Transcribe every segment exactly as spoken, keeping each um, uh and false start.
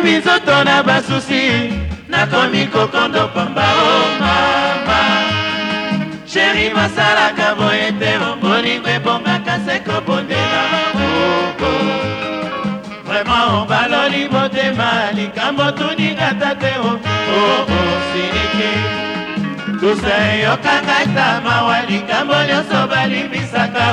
bizoto na basusi nakomi kokondo pamba o mama Chéri masalaka boye te bolingo ebongaka se kobondela Vraiment obaloli motema likambo tuningata te o siliki Tusa yokanga ata mawa likambo nyonso balimbisaka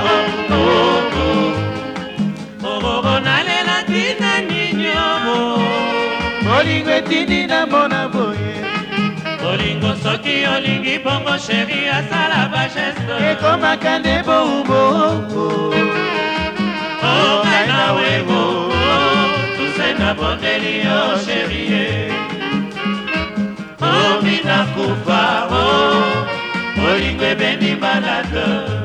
o nalela tina ninyo bolingo etindi na mona boye bolingo soki olingi bongo sheri asala bageste ekomaka nde boubo ongai nawe bo tuse nabondeli yo sherie omina kufa o bolingo ebendi malade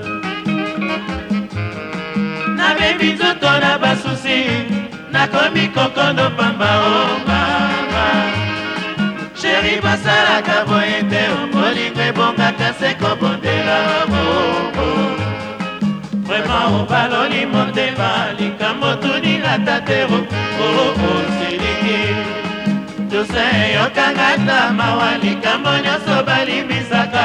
nabebi nzoto na basusi nakomi kokondo pamba o mama Chéri basalaka boye te bolingo ebongaka se kobondela Vraiment obaloli motema likambo tuningata te siliki Tuse yokanga ata mawa likambo nyonso balimbisaka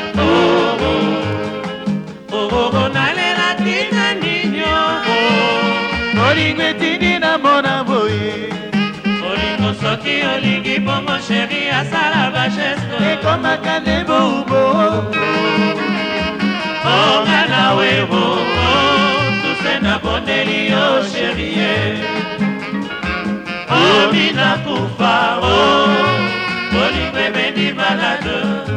nalela tina ninyo bolingo etindi na mona boye bolingo soki olingi bongo sheri asala bageste ekomaka nde boubo onga nawe bo tuse nabondeli yo sherie omina kufa o bolingo ebendi malade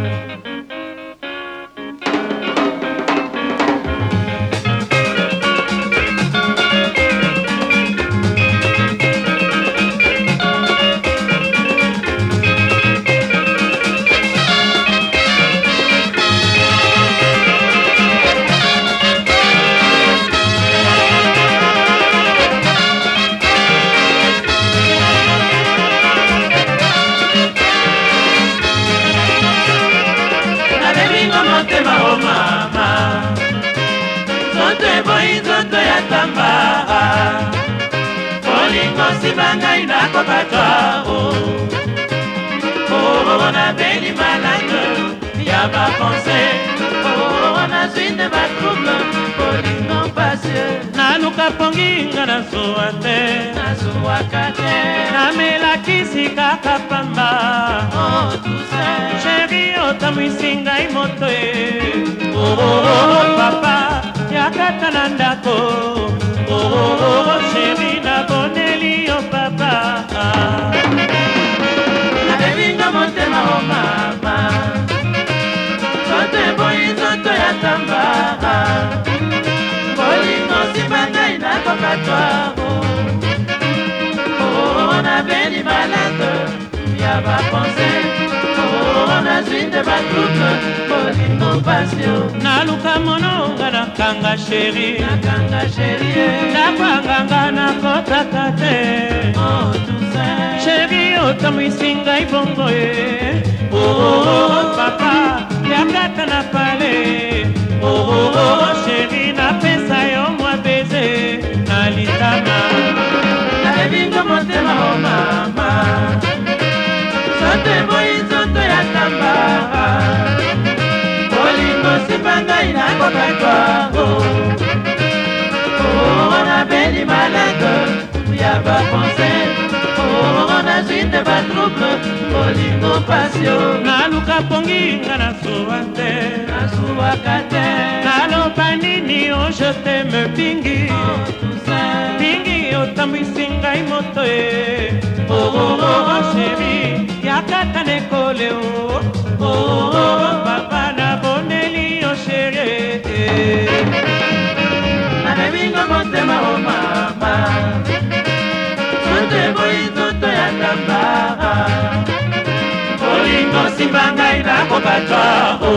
Bolingo sibangai na kopatwa Oh, na beli malade Ya ba pensé Oh, na suite ba trouble Bolingo passé Na luka ponginga na suate Na suakate Na melakisi kaka pamba Oh, tu sais Chéri otamwisinga imotoe Oh, papa Yakata nandako Oh, chéri nabondeli yo papa Nabebinga motema o mama Sote boyi zoto ya tamba Bolingo sibangai na kokatwa Oh, nabeli malade Ya ba pensé Oh, na suite ba trouble Bolingo passion Naluka mononga na kanga sheri Na kanga sheri Na kwanganga na kotaka te Oh, tu sais Sheri otamwisinga ibongo e Oh, papa Yakata na pale Oh, sheri na pesa yo mwa beze Na litama Na ebingo motema o mama Sote boyi zoto ya tamba Bolingo sibangai na kokatwa Oh, na beli malade Ya ba pensé Oh, na suite ba trouble Bolingo passion Na luka ponginga na suate Na suakate Na loba nini oh je t'aime pingi Oh, tu sais Pingi otambwisinga imoto e Oh, oh, chéri Yakata nekole oh Oh, papa na bondeli yo chéri Nabebingo motema o mama Sote boyi zoto ya tamba Bolingo simbangai na kokatwa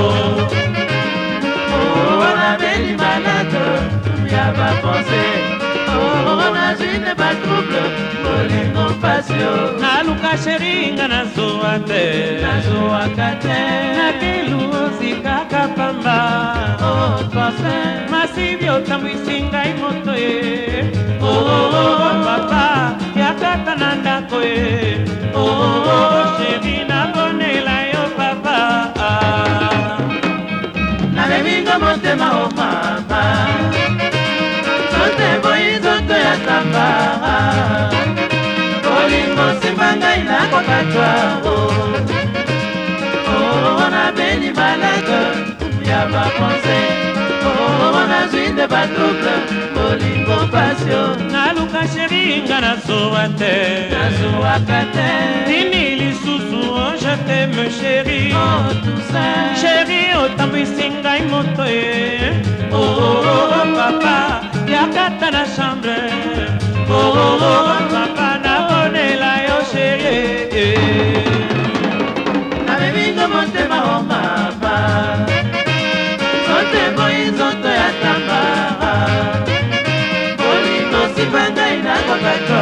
Oh, nabeli malade Ya ba pensé Oh, na suite ba trouble Bolingo passion Na luka sheri nga na zoate Na zoakate Na kelu osikaka pamba Oh, parfait Masibio tambwisinga imoto e Oh, papa Yaka kata na ndako e. Oh chéri nabonela yo papa. Nabemingo motema o mama, sote boyi zoto ya tamba. Bolingo simba ngai nakokatwa oh. Oh nabeli malade ya bapense. Oh nazwi nde batrouble bolingo passion. Naluka chéri nga nazowa te, nazowaka te. Nini lisusu oh je t'aime chéri. Oh Toussaint chéri otambwisi ngai moto ye. Oh papa yakata na chambre. Oh papa nabonela yo chéri. Nabemingo motema o mama, sote boyi nzoto ya tamba. Bolingo simba ngai nakokatwa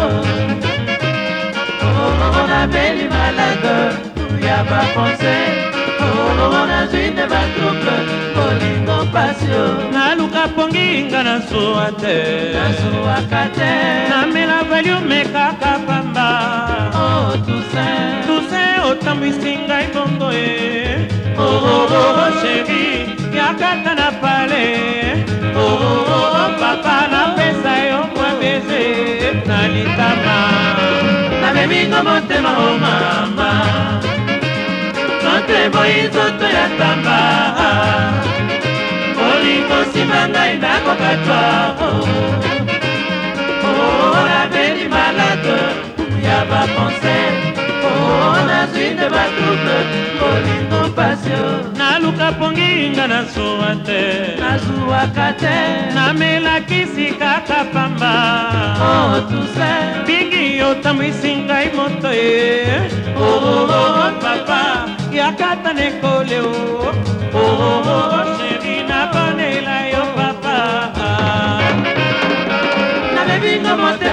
oh nabeli malade ya bapense. Oh nazwi nde batrouble bolingo passion. Naluka pongi nga nazowa te, nazowaka te. Namela valiume kaka pamba. Oh Toussaint Toussaint otambwisi ngai bongo ye. Oh chéri yakata na pale. Oh papa napesa yo mwa beze na litama. Nabemingo motema o mama, sote boyi nzoto ya tamba. Bolingo simba ngai nakokatwa oh nabeli malade ya bapense. Oh nazwi nde batrouble bolingo passion. Naluka pongi nga nazowa te, nazowaka te. Namelakisi kaka pamba. Oh Toussaint bingi otambwisi ngai moto ye. Oh papa yakata nekole o. Oh chéri nabonela yo papa. Nabemingo motema